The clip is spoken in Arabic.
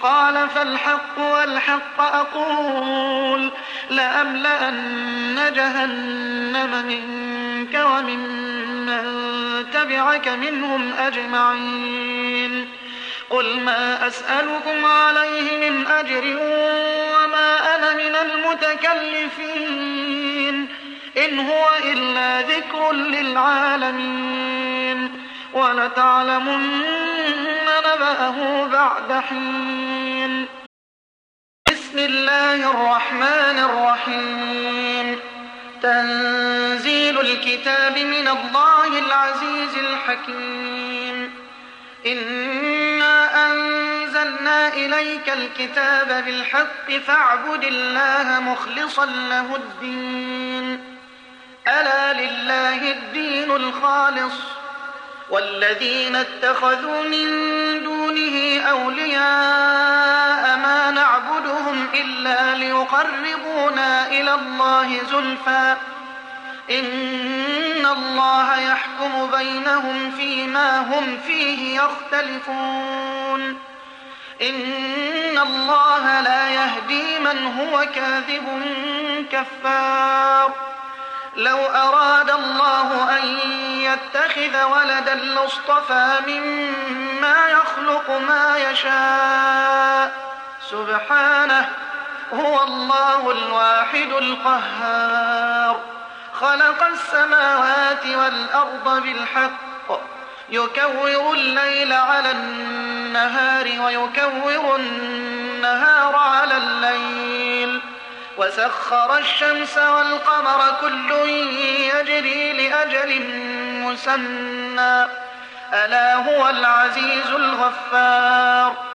قال فالحق والحق أقول لأملأن جهنم منك وممن تبعك منهم أجمعين. قل ما أسألكم عليه من أجر وما أنا من المتكلفين إن هو إلا ذكر للعالمين ولتعلمن نبأه بعد حين. بسم الله الرحمن الرحيم. تنزيل الكتاب من الله العزيز الحكيم. إنا أنزلنا إليك الكتاب بالحق فاعبد الله مخلصا له الدين ألا لله الدين الخالص والذين اتخذوا من دونه أولياء ما نعبدهم إلا ليقربونا إلى الله زلفى إن الله يحكم بينهم فيما هم فيه يختلفون إن الله لا يهدي من هو كاذب كفار. لو أراد الله أن يتخذ ولدا لاصطفى مما يخلق ما يشاء سبحانه هو الله الواحد القهار. خلق السماوات والأرض بالحق يكور الليل على النهار ويكور النهار على الليل وسخر الشمس والقمر كل يجري لأجل مسمى ألا هو العزيز الغفار.